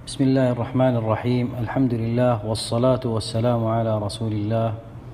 بسم الله الرحمن الرحيم. الحمد لله والصلاة والسلام على رسول الله.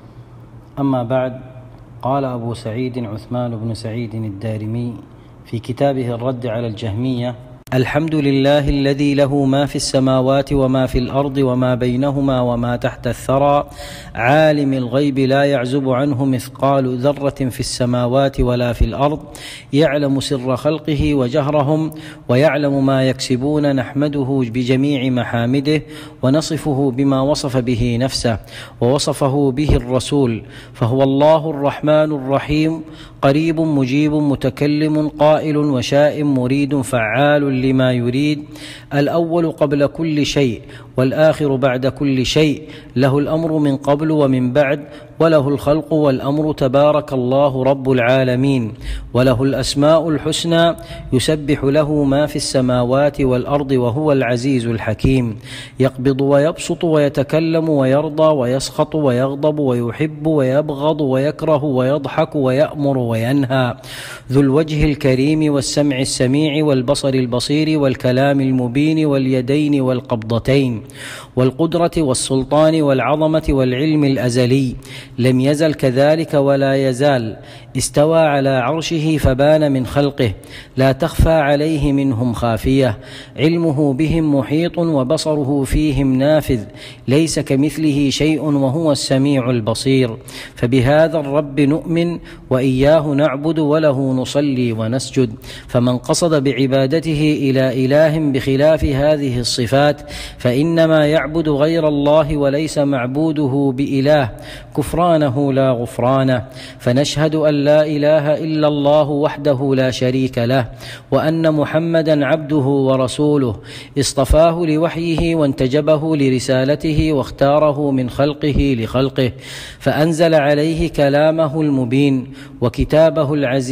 أما بعد، قال أبو سعيد عثمان بن سعيد الدارمي في كتابه الرد على الجهمية: الحمد لله الذي له ما في السماوات وما في الأرض وما بينهما وما تحت الثرى، عالم الغيب لا يعزب عنه مثقال ذرة في السماوات ولا في الأرض، يعلم سر خلقه وجهرهم ويعلم ما يكسبون. نحمده بجميع محامده ونصفه بما وصف به نفسه ووصفه به الرسول، فهو الله الرحمن الرحيم، قريب مجيب متكلم قائل وشائم مريد فعال لما يريد، الأول قبل كل شيء والآخر بعد كل شيء، له الأمر من قبل ومن بعد، وله الخلق والأمر، تبارك الله رب العالمين، وله الأسماء الحسنى، يسبح له ما في السماوات والأرض وهو العزيز الحكيم، يقبض ويبسط ويتكلم ويرضى ويسخط ويغضب ويحب ويبغض ويكره ويضحك ويأمر وينهى، ذو الوجه الكريم والسمع السميع والبصر البصير والكلام المبين واليدين والقبضتين والقدرة والسلطان والعظمة والعلم الأزلي، لم يزل كذلك ولا يزال، استوى على عرشه فبان من خلقه، لا تخفى عليه منهم خافية، علمه بهم محيط وبصره فيهم نافذ، ليس كمثله شيء وهو السميع البصير، فبهذا الرب نؤمن وإياه نعبد وله نصلي ونسجد، فمن قصد بعبادته إلى إله بخلاف هذه الصفات فإنما يعبد غير الله وليس معبوده بإله، كفرانه لا غفرانه، فنشهد أن لا إله إلا الله وحده لا شريك له، وأن محمدا عبده ورسوله، اصطفاه لوحيه وانتجبه لرسالته واختاره من خلقه لخلقه، فأنزل عليه كلامه المبين وكتابه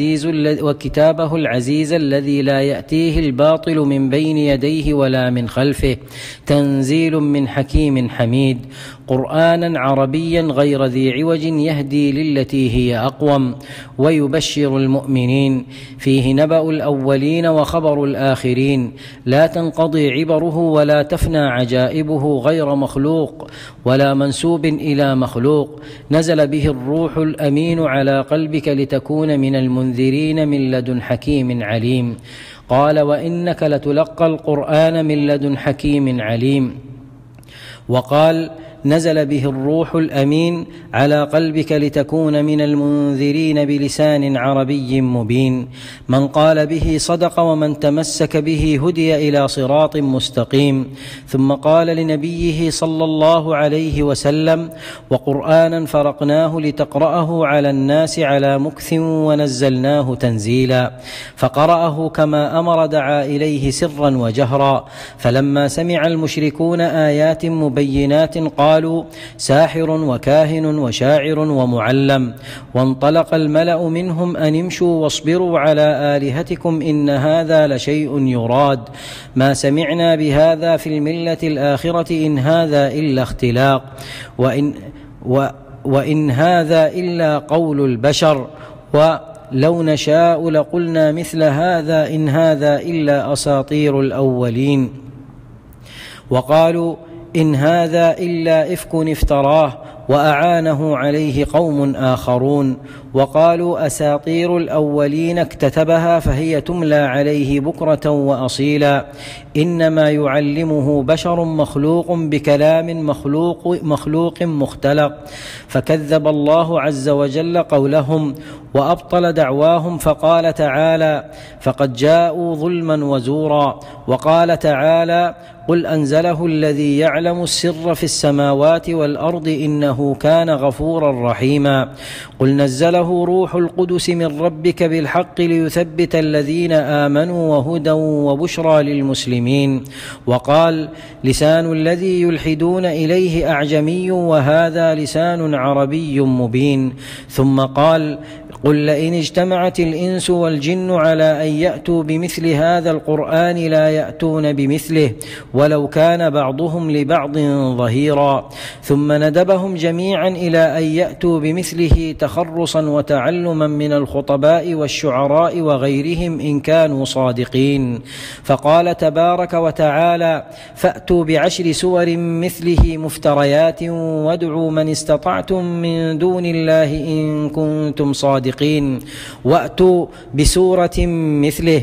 العزيز الذي لا يأتيه الباطل من بين يديه ولا من خلفه، تنزيل من حكيم حميد، قرآنا عربيا غير ذي عوج يهدي للتي هي أقوم، ويبشر المؤمنين، فيه نبأ الأولين وخبر الآخرين، لا تنقضي عبره ولا تفنى عجائبه، غير مخلوق ولا منسوب إلى مخلوق، نزل به الروح الأمين على قلبك لتكون من المنذرين من لدن حكيم عليم. قال: وإنك لتلقى القرآن من لدن حكيم عليم. وقال: نزل به الروح الأمين على قلبك لتكون من المنذرين بلسان عربي مبين. من قال به صدق ومن تمسك به هدي إلى صراط مستقيم. ثم قال لنبيه صلى الله عليه وسلم: وقرآنا فرقناه لتقرأه على الناس على مكث ونزلناه تنزيلا، فقرأه كما أمر، دعا إليه سرا وجهرا، فلما سمع المشركون آيات مبينات قالوا: ساحر وكاهن وشاعر ومعلم، وانطلق الملأ منهم أن امشوا واصبروا على آلهتكم إن هذا لشيء يراد، ما سمعنا بهذا في الملة الآخرة إن هذا إلا اختلاق وإن هذا إلا قول البشر، ولو نشاء لقلنا مثل هذا إن هذا إلا أساطير الأولين. وقالوا: إن هذا إلا إفك افتراه وأعانه عليه قوم آخرون. وقالوا: أساطير الأولين اكتتبها فهي تملى عليه بكرة وأصيلا، إنما يعلمه بشر مخلوق بكلام مخلوق مختلق. فكذب الله عز وجل قولهم وأبطل دعواهم، فقال تعالى: فقد جاءوا ظلما وزورا. وقال تعالى: قل أنزله الذي يعلم السر في السماوات والأرض إنه كان غفورا رحيما. قل نزله روح القدس من ربك بالحق ليثبت الذين آمنوا وهدى وبشرى للمسلمين. وقال: لسان الذي يلحدون إليه أعجمي وهذا لسان عربي مبين. ثم قال: قل لئن اجتمعت الإنس والجن على أن يأتوا بمثل هذا القرآن لا يأتون بمثله ولو كان بعضهم لبعض ظهيرا. ثم ندبهم جميعا إلى أن يأتوا بمثله تخرصا وتعلما من الخطباء والشعراء وغيرهم إن كانوا صادقين. فقال تبارك وتعالى: فأتوا ب10 سور مثله مفتريات وادعوا من استطعتم من دون الله إن كنتم صادقين وأتوا بسورة مثله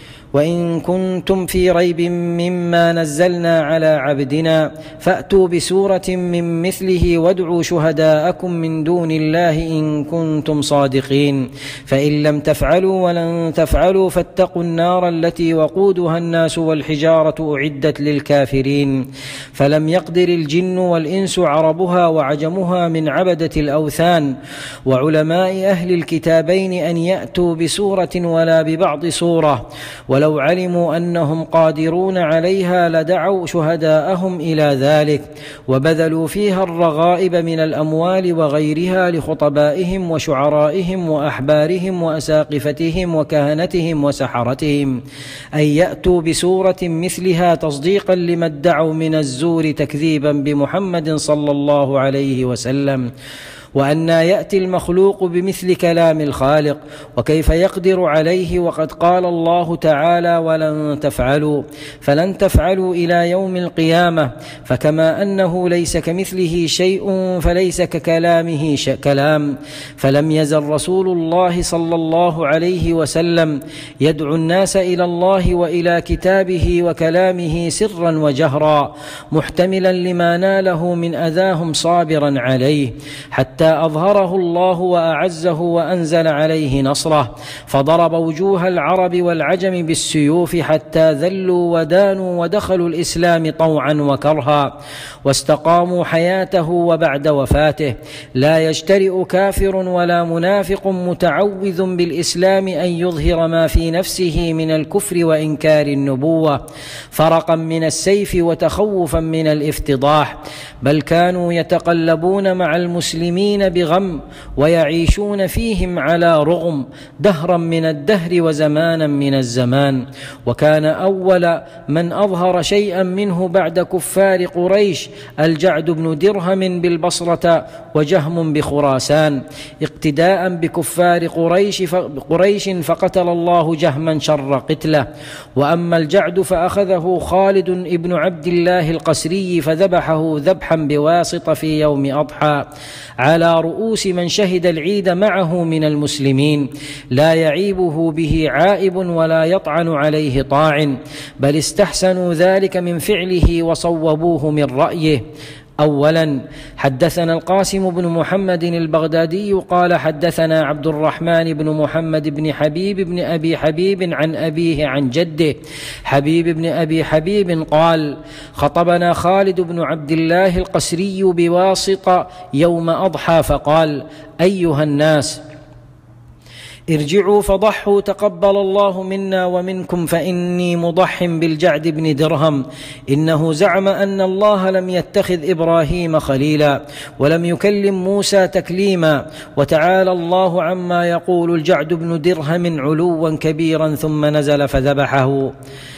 وإن كنتم في ريب مما نزلنا على عبدنا فأتوا بسورة من مثله وادعوا شهداءكم من دون الله إن كنتم صادقين. فإن لم تفعلوا ولن تفعلوا فاتقوا النار التي وقودها الناس والحجارة أعدت للكافرين. فلم يقدر الجن والإنس عربها وعجمها من عبدة الأوثان وعلماء أهل الكتابين أن يأتوا بسورة ولا ببعض سورة، ولو علموا أنهم قادرون عليها لدعوا شهداءهم إلى ذلك وبذلوا فيها الرغائب من الأموال وغيرها لخطبائهم وشعرائهم وأحبارهم وأساقفتهم وكهنتهم وسحرتهم أن يأتوا بسورة مثلها تصديقا لما ادعوا من الزور تكذيبا بمحمد صلى الله عليه وسلم. وأن يأتي المخلوق بمثل كلام الخالق وكيف يقدر عليه وقد قال الله تعالى: ولن تفعلوا فلن تفعلوا إلى يوم القيامة. فكما أنه ليس كمثله شيء فليس ككلامه كلام. فلم يزل رسول الله صلى الله عليه وسلم يدعو الناس إلى الله وإلى كتابه وكلامه سرا وجهرا محتملا لما ناله من أذاهم صابرا عليه حتى أظهره الله وأعزه وأنزل عليه نصره، فضرب وجوه العرب والعجم بالسيوف حتى ذلوا ودانوا ودخلوا الإسلام طوعا وكرها واستقاموا حياته وبعد وفاته. لا يجترئ كافر ولا منافق متعوذ بالإسلام أن يظهر ما في نفسه من الكفر وإنكار النبوة فرقا من السيف وتخوفا من الافتضاح، بل كانوا يتقلبون مع المسلمين بغم ويعيشون فيهم على رغم دهرا من الدهر وزمانا من الزمان. وكان أول من أظهر شيئا منه بعد كفار قريش الجعد بن درهم بالبصرة وجهم بخراسان اقتداء بكفار قريش فقتل الله جهما شر قتله. وأما الجعد فأخذه خالد ابن عبد الله القسري فذبحه ذبحا بواسطة في يوم أضحى على رؤوس من شهد العيد معه من المسلمين، لا يعيبه به عائب ولا يطعن عليه طاعن، بل استحسنوا ذلك من فعله وصوبوه من رأيه. أولا حدثنا القاسم بن محمد البغدادي قال حدثنا عبد الرحمن بن محمد بن حبيب بن أبي حبيب عن أبيه عن جده حبيب بن أبي حبيب قال: خطبنا خالد بن عبد الله القسري بواسطة يوم أضحى فقال: أيها الناس ارجعوا فضحوا تقبل الله منا ومنكم فإني مضح بالجعد بن درهم، إنه زعم أن الله لم يتخذ إبراهيم خليلا ولم يكلم موسى تكليما، وتعالى الله عما يقول الجعد بن درهم علوا كبيرا، ثم نزل فذبحه.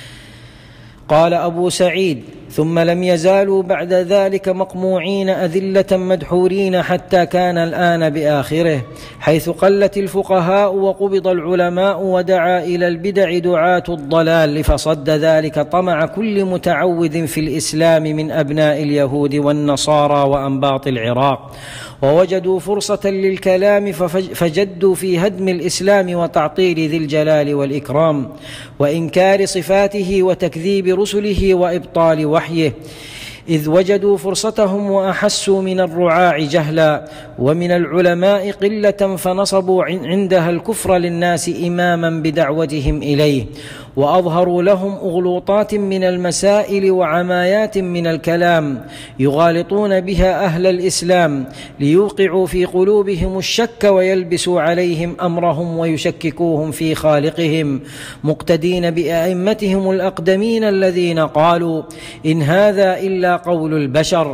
قال أبو سعيد: ثم لم يزالوا بعد ذلك مقموعين أذلة مدحورين حتى كان الآن بآخره، حيث قلت الفقهاء وقبض العلماء ودعا إلى البدع دعاة الضلال، فصد ذلك طمع كل متعوذ في الإسلام من أبناء اليهود والنصارى وأنباط العراق، ووجدوا فرصة للكلام فجدوا في هدم الإسلام وتعطيل ذي الجلال والإكرام وإنكار صفاته وتكذيب رسله وإبطال وحيه، إذ وجدوا فرصتهم وأحسوا من الرعاع جهلا ومن العلماء قلة فنصبوا عندها الكفر للناس إماما بدعوتهم إليه، وأظهروا لهم أغلوطات من المسائل وعمايات من الكلام يغالطون بها أهل الإسلام ليوقعوا في قلوبهم الشك ويلبسوا عليهم أمرهم ويشككوهم في خالقهم، مقتدين بأئمتهم الأقدمين الذين قالوا: إن هذا إلا قول البشر،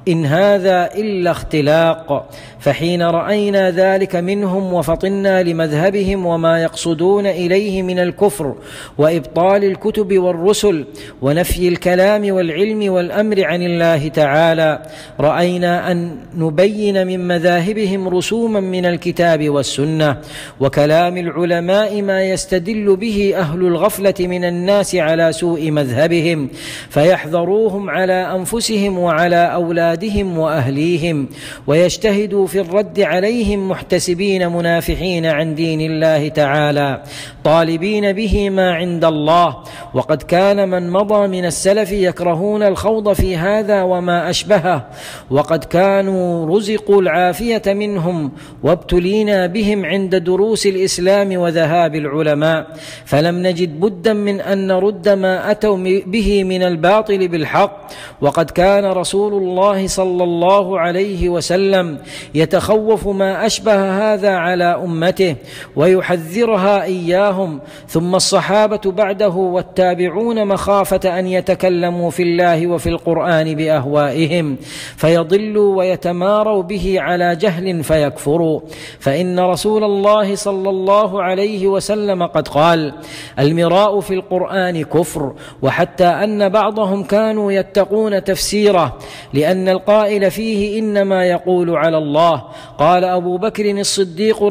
إن هذا إلا اختلاق. فحين رأينا ذلك منهم وفطنا لمذهبهم وما يقصدون إليه من الكفر وإبطال الكتب والرسل ونفي الكلام والعلم والأمر عن الله تعالى، رأينا أن نبين من مذاهبهم رسوما من الكتاب والسنة وكلام العلماء ما يستدل به أهل الغفلة من الناس على سوء مذهبهم، فيحذروهم على أنفسهم وعلى أولادهم وأهليهم، ويجتهدوا في الرد عليهم محتسبين منافحين عن دين الله تعالى طالبين به ما عند الله. وقد كان من مضى من السلف يكرهون الخوض في هذا وما أشبهه، وقد كانوا رزقوا العافية منهم وابتلينا بهم عند دروس الإسلام وذهاب العلماء، فلم نجد بدا من أن نرد ما أتوا به من الباطل بالحق. وقد كان رسول الله صلى الله عليه وسلم يتخوف ما أشبه هذا على أمته ويحذرها إياهم، ثم الصحابة بعده والتابعون مخافة أن يتكلموا في الله وفي القرآن بأهوائهم فيضلوا ويتماروا به على جهل فيكفروا. فإن رسول الله صلى الله عليه وسلم قد قال: المراء في القرآن كفر، وحتى أن بعضهم كانوا يتقون تفسيره لأن القائل فيه إنما يقول على الله. قال أبو بكر الصديق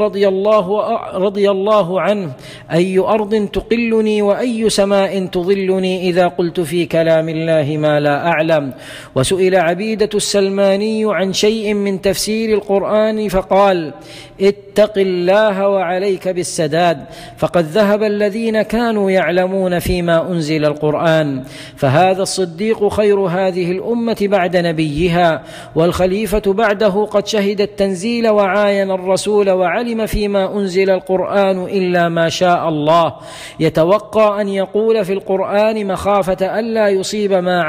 رضي الله عنه: أي أرض تقلني وأي سماء تظلني إذا قلت في كلام الله ما لا أعلم. وسئل عبيدة السلماني عن شيء من تفسير القرآن فقال: اتق الله وعليك بالسداد، فقد ذهب الذين كانوا يعلمون فيما أنزل القرآن. فهذا الصديق خير هذه الأمة بعد نبيها، والخليفة بعده قد شهد التنزيل وعاين الرسول وعلم فيما أنزل القرآن إلا ما شاء الله، يتوقى أن يقول في القرآن مخافة ألا يصيب ما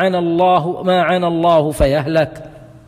عن الله فيهلك.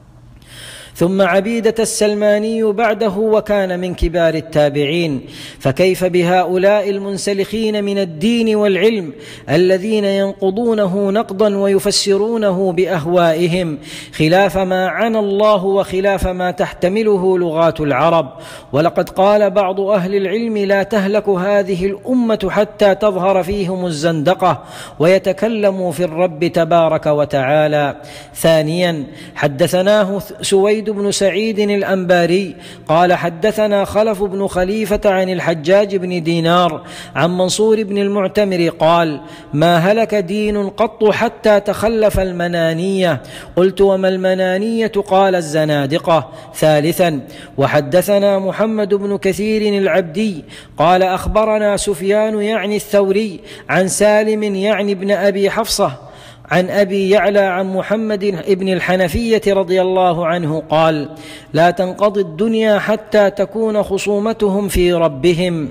ثم عبيدة السلماني بعده وكان من كبار التابعين، فكيف بهؤلاء المنسلخين من الدين والعلم الذين ينقضونه نقضا ويفسرونه بأهوائهم خلاف ما عن الله وخلاف ما تحتمله لغات العرب. ولقد قال بعض أهل العلم: لا تهلك هذه الأمة حتى تظهر فيهم الزندقة ويتكلموا في الرب تبارك وتعالى. ثانيا، حدثناه سويد بن سعيد الأنباري قال: حدثنا خلف بن خليفة عن الحجاج بن دينار عن منصور بن المعتمر قال: ما هلك دين قط حتى تخلف المنانية. قلت: وما المنانية؟ قال: الزنادقة. ثالثا، وحدثنا محمد بن كثير العبدي قال: أخبرنا سفيان يعني الثوري عن سالم يعني ابن أبي حفصة عن أبي يعلى عن محمد بن الحنفية رضي الله عنه قال: لا تنقضي الدنيا حتى تكون خصومتهم في ربهم.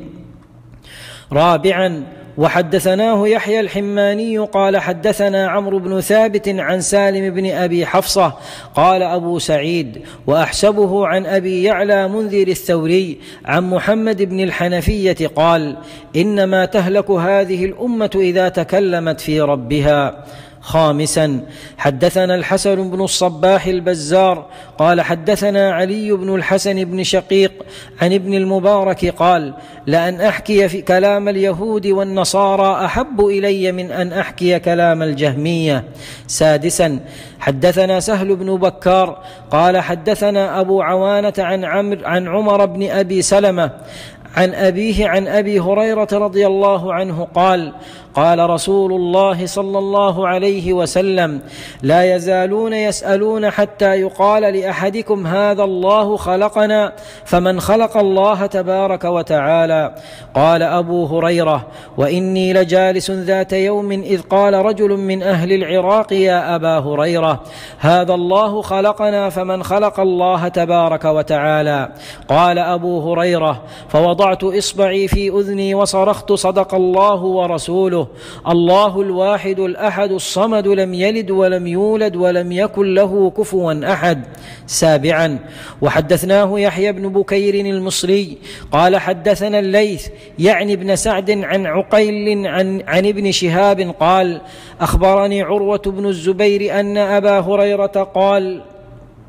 رابعا، وحدثناه يحيى الحماني قال: حدثنا عمرو بن ثابت عن سالم بن أبي حفصة قال أبو سعيد، وأحسبه عن أبي يعلى منذر الثوري عن محمد بن الحنفية قال: إنما تهلك هذه الأمة إذا تكلمت في ربها. خامسا، حدثنا الحسن بن الصباح البزار قال: حدثنا علي بن الحسن بن شقيق عن ابن المبارك قال: لأن أحكي في كلام اليهود والنصارى أحب إلي من أن أحكي كلام الجهمية. سادسا، حدثنا سهل بن بكار قال: حدثنا أبو عوانة عن عمر بن أبي سلمة عن أبيه عن أبي هريرة رضي الله عنه قال: قال رسول الله صلى الله عليه وسلم: لا يزالون يسألون حتى يقال لأحدكم هذا الله خلقنا، فمن خلق الله تبارك وتعالى. قال أبو هريرة: وإني لجالس ذات يوم إذ قال رجل من أهل العراق: يا أبا هريرة، هذا الله خلقنا، فمن خلق الله تبارك وتعالى. قال أبو هريرة: فوضعت إصبعي في أذني وصرخت: صدق الله ورسوله، الله الواحد الأحد الصمد، لم يلد ولم يولد ولم يكن له كفوا أحد. سابعا، وحدثناه يحيى بن بكير المصري قال: حدثنا الليث يعني ابن سعد عن عقيل عن ابن شهاب قال: أخبرني عروة بن الزبير أن أبا هريرة قال: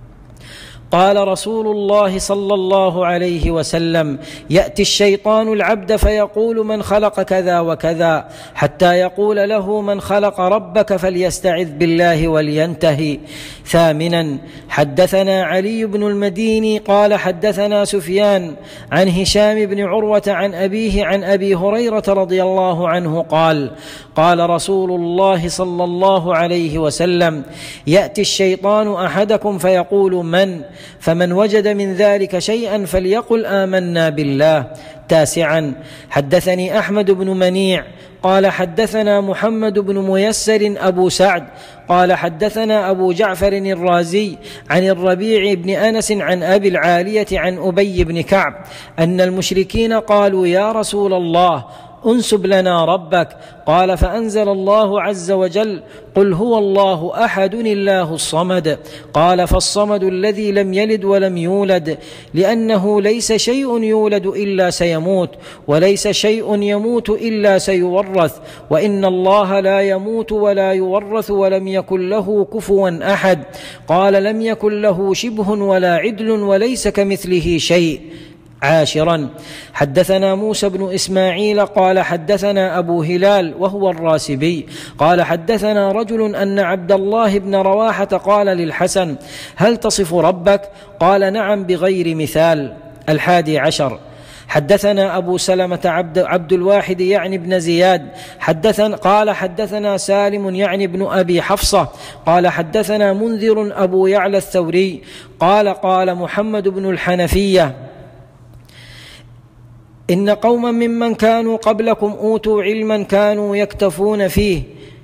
قال رسول الله صلى الله عليه وسلم: يأتي الشيطان العبد فيقول: من خلق كذا وكذا، حتى يقول له: من خلق ربك فليستعذ بالله ولينتهي. ثامنا: حدثنا علي بن المديني قال حدثنا سفيان عن هشام بن عروة عن أبيه عن أبي هريرة رضي الله عنه قال: قال رسول الله صلى الله عليه وسلم: يأتي الشيطان أحدكم فيقول: من؟ فمن وجد من ذلك شيئا فليقل: آمنا بالله. تاسعا: حدثني أحمد بن منيع قال حدثنا محمد بن ميسر أبو سعد قال حدثنا أبو جعفر الرازي عن الربيع بن أنس عن أبي العالية عن أبي بن كعب أن المشركين قالوا: يا رسول الله، انسب لنا ربك. قال: فأنزل الله عز وجل: قل هو الله أحد الله الصمد. قال: فالصمد الذي لم يلد ولم يولد، لأنه ليس شيء يولد إلا سيموت، وليس شيء يموت إلا سيورث، وإن الله لا يموت ولا يورث، ولم يكن له كفوا أحد. قال: لم يكن له شبه ولا عدل، وليس كمثله شيء. عاشرا: حدثنا موسى بن إسماعيل قال حدثنا أبو هلال وهو الراسبي قال حدثنا رجل أن عبد الله بن رواحة قال للحسن: هل تصف ربك؟ قال: نعم بغير مثال. 11: حدثنا أبو سلمة عبد الواحد يعني بن زياد قال حدثنا سالم يعني بن أبي حفصة قال حدثنا منذر أبو يعلى الثوري قال محمد بن الحنفية: إن قوما ممن كانوا قبلكم أوتوا علما كانوا يكتفون فيه،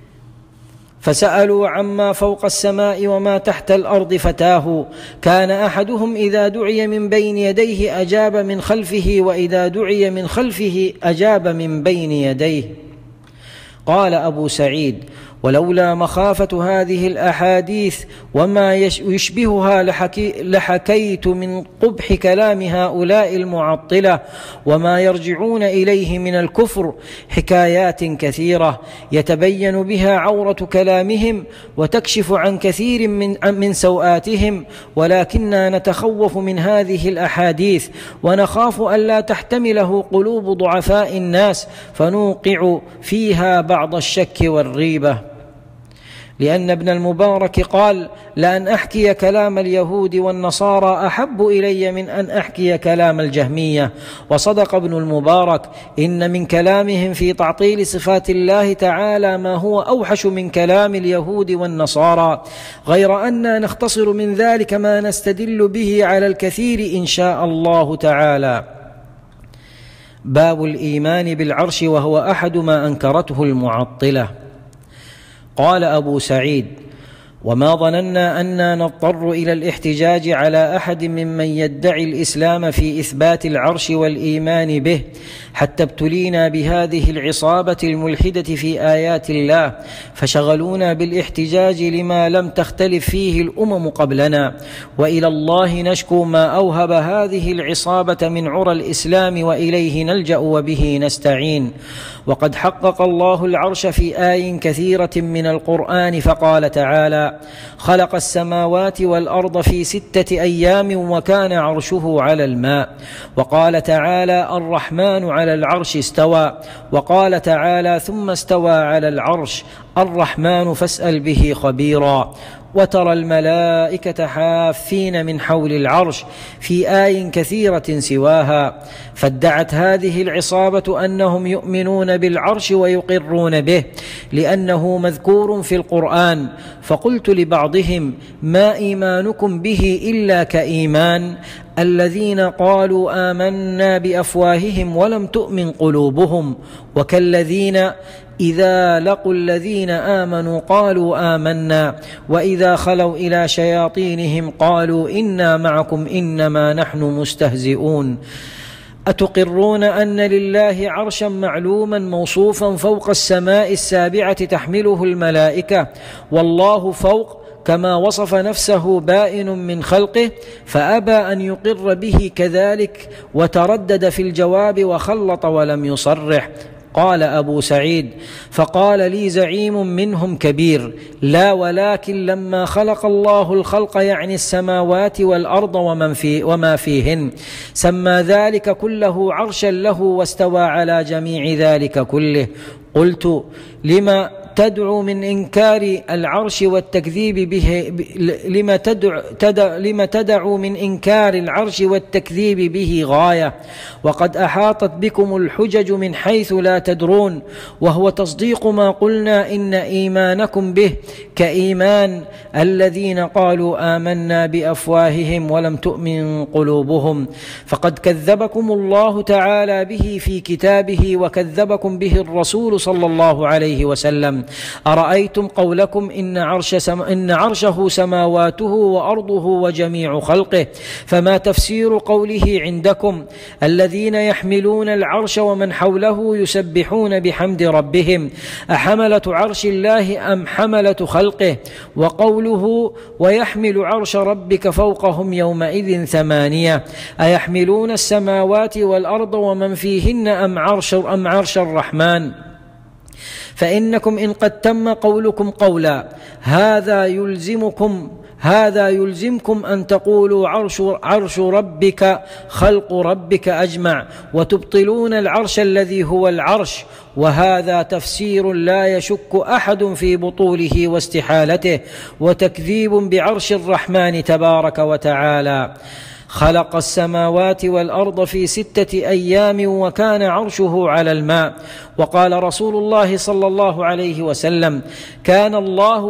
فسألوا عما فوق السماء وما تحت الأرض فتاهوا. كان أحدهم إذا دعي من بين يديه أجاب من خلفه، وإذا دعي من خلفه أجاب من بين يديه. قال أبو سعيد: ولولا مخافة هذه الأحاديث وما يشبهها لحكيت من قبح كلام هؤلاء المعطلة وما يرجعون إليه من الكفر حكايات كثيرة يتبين بها عورة كلامهم وتكشف عن كثير من سوآتهم، ولكننا نتخوف من هذه الأحاديث ونخاف ألا تحتمله قلوب ضعفاء الناس فنوقع فيها بعض الشك والريبة. لأن ابن المبارك قال: لأن أحكي كلام اليهود والنصارى أحب إلي من أن أحكي كلام الجهمية. وصدق ابن المبارك: إن من كلامهم في تعطيل صفات الله تعالى ما هو أوحش من كلام اليهود والنصارى، غير أننا نختصر من ذلك ما نستدل به على الكثير إن شاء الله تعالى. باب الإيمان بالعرش، وهو أحد ما أنكرته المعطلة. قال أبو سعيد: وما ظننا أننا نضطر إلى الاحتجاج على أحد ممن يدعي الإسلام في إثبات العرش والإيمان به، حتى ابتلينا بهذه العصابة الملحدة في آيات الله، فشغلونا بالاحتجاج لما لم تختلف فيه الأمم قبلنا، وإلى الله نشكو ما أوهب هذه العصابة من عرى الإسلام، وإليه نلجأ وبه نستعين. وقد حقق الله العرش في آي كثيرة من القرآن، فقال تعالى: خلق السماوات والأرض في 6 أيام وكان عرشه على الماء. وقال تعالى: الرحمن على العرش استوى. وقال تعالى: ثم استوى على العرش. الرحمن فاسأل به خبيرا. وترى الملائكة حافين من حول العرش في آي كثيرة سواها. فادعت هذه العصابة أنهم يؤمنون بالعرش ويقرون به لأنه مذكور في القرآن. فقلت لبعضهم: ما إيمانكم به إلا كإيمان الذين قالوا آمنا بأفواههم ولم تؤمن قلوبهم، وكالذين إذا لقوا الذين آمنوا قالوا آمنا، وإذا خلوا إلى شياطينهم قالوا إنا معكم إنما نحن مستهزئون. أتقرون أن لله عرشا معلوما موصوفا فوق السماء السابعة تحمله الملائكة، والله فوق كما وصف نفسه بائن من خلقه، فأبى أن يقر به كذلك وتردد في الجواب وخلط ولم يصرح. قال أبو سعيد: فقال لي زعيم منهم كبير: لا، ولكن لما خلق الله الخلق، يعني السماوات والأرض وما فيهن، سمى ذلك كله عرشا له واستوى على جميع ذلك كله. قلت: لما تدعو من إنكار العرش والتكذيب به لما تدعو من إنكار العرش والتكذيب به غاية، وقد أحاطت بكم الحجج من حيث لا تدرون، وهو تصديق ما قلنا إن إيمانكم به كإيمان الذين قالوا آمنا بأفواههم ولم تؤمن قلوبهم، فقد كذبكم الله تعالى به في كتابه وكذبكم به الرسول صلى الله عليه وسلم. أرأيتم قولكم إن عرشه سماواته وأرضه وجميع خلقه، فما تفسير قوله عندكم الذين يحملون العرش ومن حوله يسبحون بحمد ربهم، أحملة عرش الله أم حملة خلقه؟ وقوله ويحمل عرش ربك فوقهم يومئذ 8، أيحملون السماوات والأرض ومن فيهن أم عرش الرحمن؟ فإنكم إن قد تم قولكم قولا هذا يلزمكم أن تقولوا عرش ربك خلق ربك أجمع، وتبطلون العرش الذي هو العرش، وهذا تفسير لا يشك أحد في بطوله واستحالته، وتكذيب بعرش الرحمن تبارك وتعالى. خلق السماوات والأرض في 6 أيام وكان عرشه على الماء. وقال رسول الله صلى الله عليه وسلم: كان الله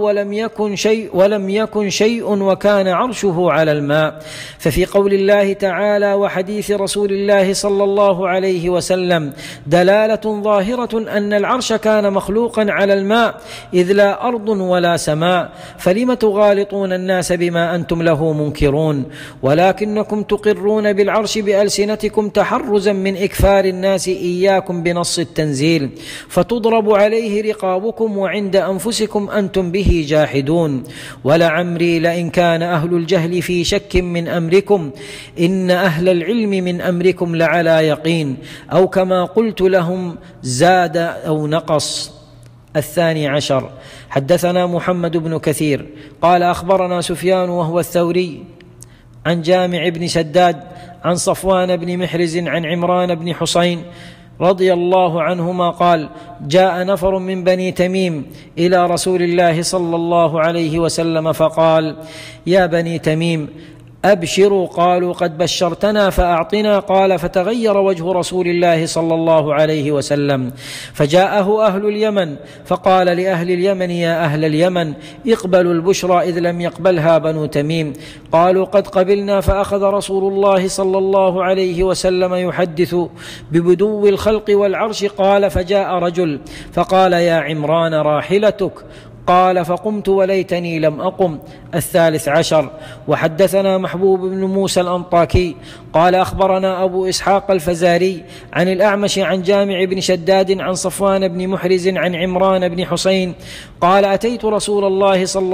ولم يكن شيء وكان عرشه على الماء. ففي قول الله تعالى وحديث رسول الله صلى الله عليه وسلم دلالة ظاهرة أن العرش كان مخلوقا على الماء، إذ لا أرض ولا سماء، فلم تغالطون الناس بما أنتم له منكرون؟ ولكنكم تقرون بالعرش بألسنتكم تحرزا من إكفار الناس إياكم بنص التنزيل، فتضرب عليه رقابكم وعند أنفسكم أنتم به جاحدون. ولعمري لئن كان أهل الجهل في شك من أمركم إن أهل العلم من أمركم لعلى يقين، أو كما قلت لهم زاد أو نقص. 12. حدثنا محمد بن كثير قال أخبرنا سفيان وهو الثوري عن جامع بن شداد عن صفوان بن محرز عن عمران بن حسين رضي الله عنهما قال: جاء نفر من بني تميم إلى رسول الله صلى الله عليه وسلم فقال: يا بني تميم أبشروا. قالوا: قد بشرتنا فأعطنا. قال: فتغير وجه رسول الله صلى الله عليه وسلم، فجاءه أهل اليمن فقال لأهل اليمن: يا أهل اليمن اقبلوا البشرى، إذ لم يقبلها بنو تميم. قالوا: قد قبلنا. فأخذ رسول الله صلى الله عليه وسلم يحدث ببدو الخلق والعرش. قال: فجاء رجل فقال: يا عمران راحلتك. قال: فقمت وليتني لم أقم. 13. وحدثنا محبوب بن موسى الأنطاكي قال أخبرنا أبو إسحاق الفزاري عن الأعمش عن جامع بن شداد عن صفوان بن محرز عن عمران بن حسين قال: أتيت رسول الله صلى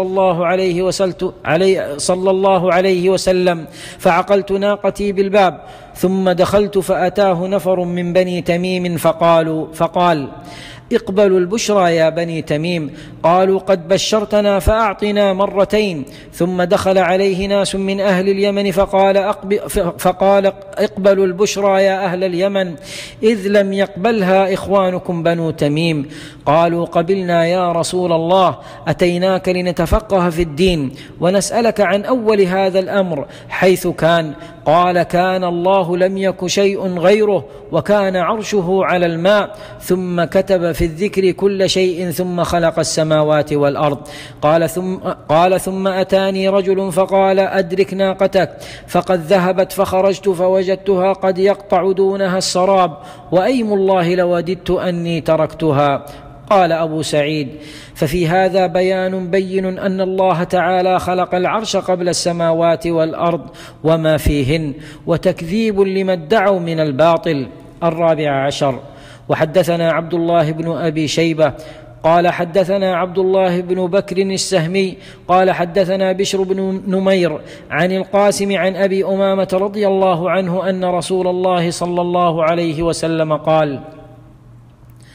الله عليه وسلم فعقلت ناقتي بالباب، ثم دخلت فأتاه نفر من بني تميم فقال: اقبلوا البشرى يا بني تميم. قالوا: قد بشرتنا فأعطنا مرتين. ثم دخل عليه ناس من أهل اليمن فقال: اقبلوا البشرى يا أهل اليمن، إذ لم يقبلها إخوانكم بنو تميم. قالوا: قبلنا يا رسول الله، أتيناك لنتفقه في الدين ونسألك عن أول هذا الأمر حيث كان. قال: كان الله لم يك شيء غيره، وكان عرشه على الماء، ثم كتب في الذكر كل شيء، ثم خلق السماوات والأرض. قال: ثم أتاني رجل فقال: أدرك ناقتك، فقد ذهبت، فخرجت فوجدتها قد يقطع دونها السراب، وأيم الله لوددت أني تركتها. قال أبو سعيد: ففي هذا بيان بين أن الله تعالى خلق العرش قبل السماوات والأرض وما فيهن، وتكذيب لما ادعوا من الباطل. 14. وحدثنا عبد الله بن أبي شيبة قال حدثنا عبد الله بن بكر السهمي قال حدثنا بشر بن نمير عن القاسم عن أبي أمامة رضي الله عنه أن رسول الله صلى الله عليه وسلم قال: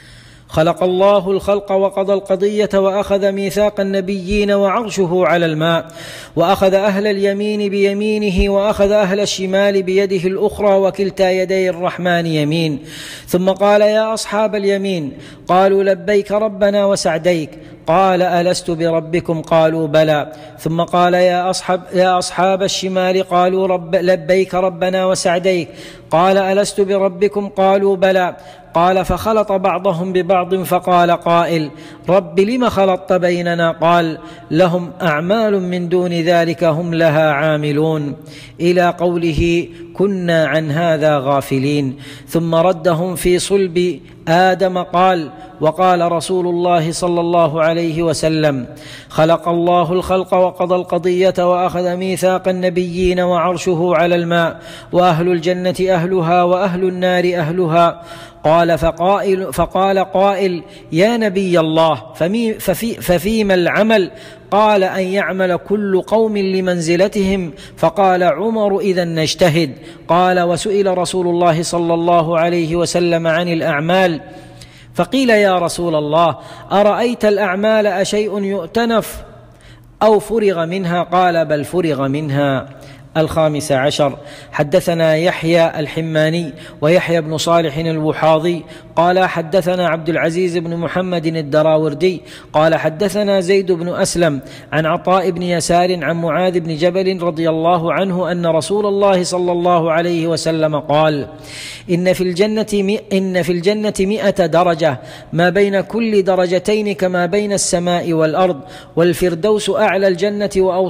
خلق الله الخلق وقضى القضية وأخذ ميثاق النبيين وعرشه على الماء، وأخذ أهل اليمين بيمينه وأخذ أهل الشمال بيده الأخرى، وكلتا يدي الرحمن يمين. ثم قال: يا أصحاب اليمين، قالوا: لبيك ربنا وسعديك. قال: ألست بربكم؟ قالوا: بلى. ثم قال: يا أصحاب الشمال، قالوا: لبيك ربنا وسعديك. قال: ألست بربكم؟ قالوا: بلى. قال: فخلط بعضهم ببعض، فقال قائل: رب لم خلطت بيننا؟ قال: لهم أعمال من دون ذلك هم لها عاملون، إلى قوله: كنا عن هذا غافلين. ثم ردهم في صلب آدم قال: وقال رسول الله صلى الله عليه وسلم: خلق الله الخلق وقضى القضية وأخذ ميثاق النبيين وعرشه على الماء، وأهل الجنة أهلها وأهل النار أهلها. فقال قائل: يا نبي الله، ففيما العمل؟ قال: أن يعمل كل قوم لمنزلتهم. فقال عمر: إذا نجتهد. قال: وسئل رسول الله صلى الله عليه وسلم عن الأعمال، فقيل: يا رسول الله، أرأيت الأعمال أشيء يؤتنف أو فرغ منها؟ قال: بل فرغ منها. 15. حدثنا يحيى الحماني ويحيى بن صالح الوحاضي قال: حدثنا عبد العزيز بن محمد الدراوردي قال: حدثنا زيد بن أسلم عن عطاء بن يسار عن معاذ بن جبل رضي الله عنه أن رسول الله صلى الله عليه وسلم قال: إن في الجنة 100 درجة، ما بين كل درجتين كما بين السماء والأرض، والفردوس أعلى الجنة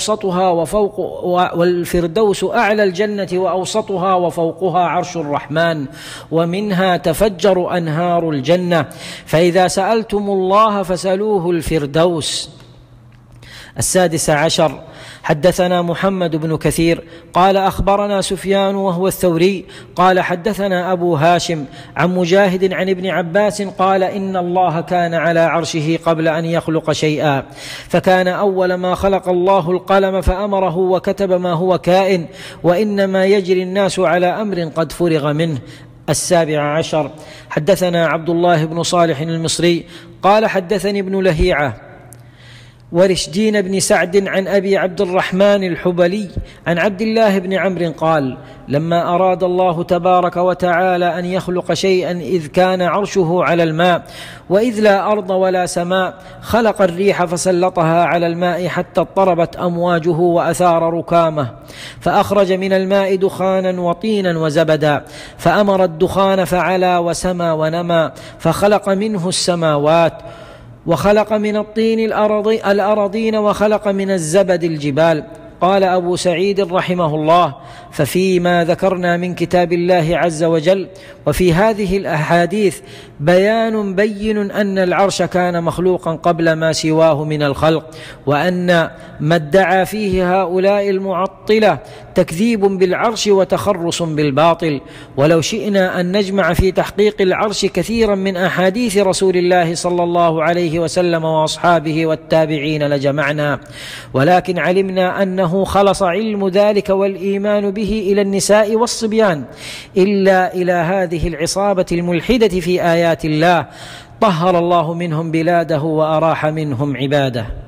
وأوسطها وفوقها عرش الرحمن، ومنها تفجر أنهار الجنة، فإذا سألتم الله فسألوه الفردوس. 16. حدثنا محمد بن كثير قال: أخبرنا سفيان وهو الثوري قال: حدثنا أبو هاشم عن مجاهد عن ابن عباس قال: إن الله كان على عرشه قبل أن يخلق شيئا، فكان أول ما خلق الله القلم فأمره وكتب ما هو كائن، وإنما يجري الناس على أمر قد فرغ منه. 17. حدثنا عبد الله بن صالح المصري قال: حدثني ابن لهيعة ورشدين بن سعد عن أبي عبد الرحمن الحبلي عن عبد الله بن عمرو قال: لما أراد الله تبارك وتعالى أن يخلق شيئا إذ كان عرشه على الماء وإذ لا أرض ولا سماء، خلق الريح فسلطها على الماء حتى اضطربت أمواجه وأثار ركامه، فأخرج من الماء دخانا وطينا وزبدا، فأمر الدخان فعلا وسما ونما، فخلق منه السماوات، وخلق من الطين الأراضين، وخلق من الزبد الجبال. قال أبو سعيد رحمه الله: ففيما ذكرنا من كتاب الله عز وجل وفي هذه الأحاديث بيان بين أن العرش كان مخلوقا قبل ما سواه من الخلق، وأن ما ادعى فيه هؤلاء المعطلة تكذيب بالعرش وتخرص بالباطل. ولو شئنا أن نجمع في تحقيق العرش كثيرا من أحاديث رسول الله صلى الله عليه وسلم وأصحابه والتابعين لجمعنا، ولكن علمنا أنه خلص علم ذلك والإيمان به إلى النساء والصبيان، إلا إلى هذه العصابة الملحدة في آيات الله، طهر الله منهم بلاده وأراح منهم عباده.